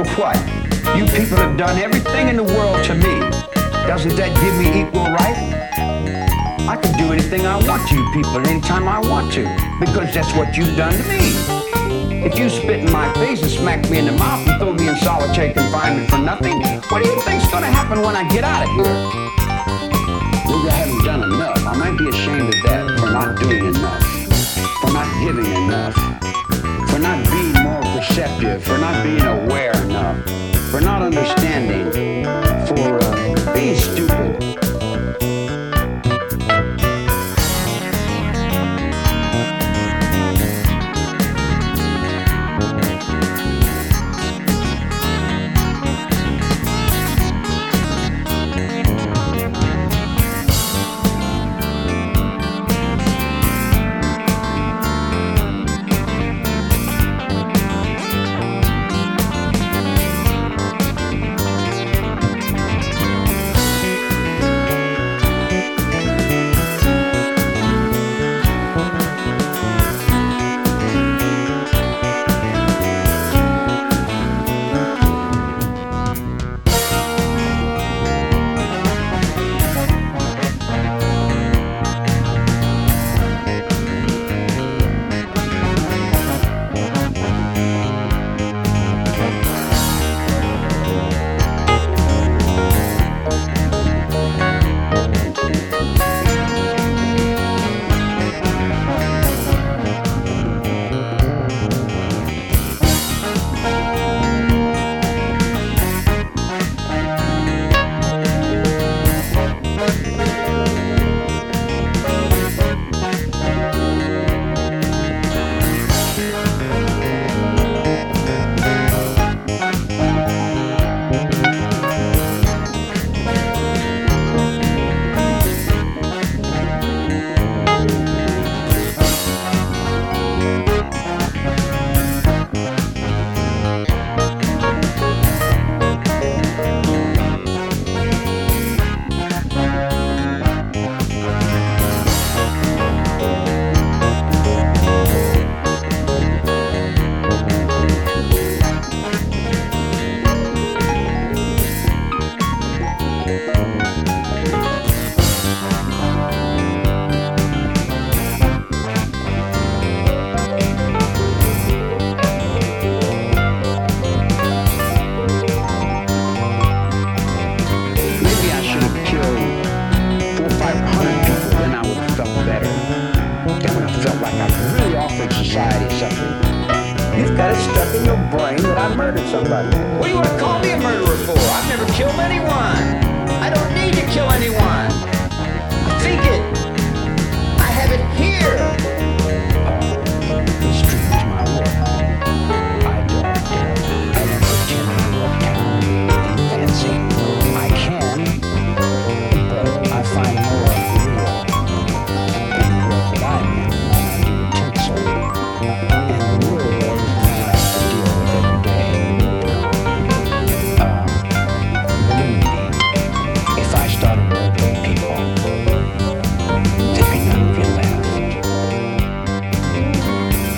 what? You people have done everything in the world to me. Doesn't that give me equal right? I can do anything I want to you people anytime I want to, because that's what you've done to me. If you spit in my face and smack me in the mouth and throw me in solitary confinement for nothing, what do you think's gonna happen when I get out of here? Maybe I haven't done enough. I might be ashamed of that, for not doing enough, for not giving enough, for not being more perceptive, for not being aware enough, for not understanding, for being stupid. You've got it stuck in your brain that I murdered somebody. What do you want to call me a murderer for? I've never killed anyone.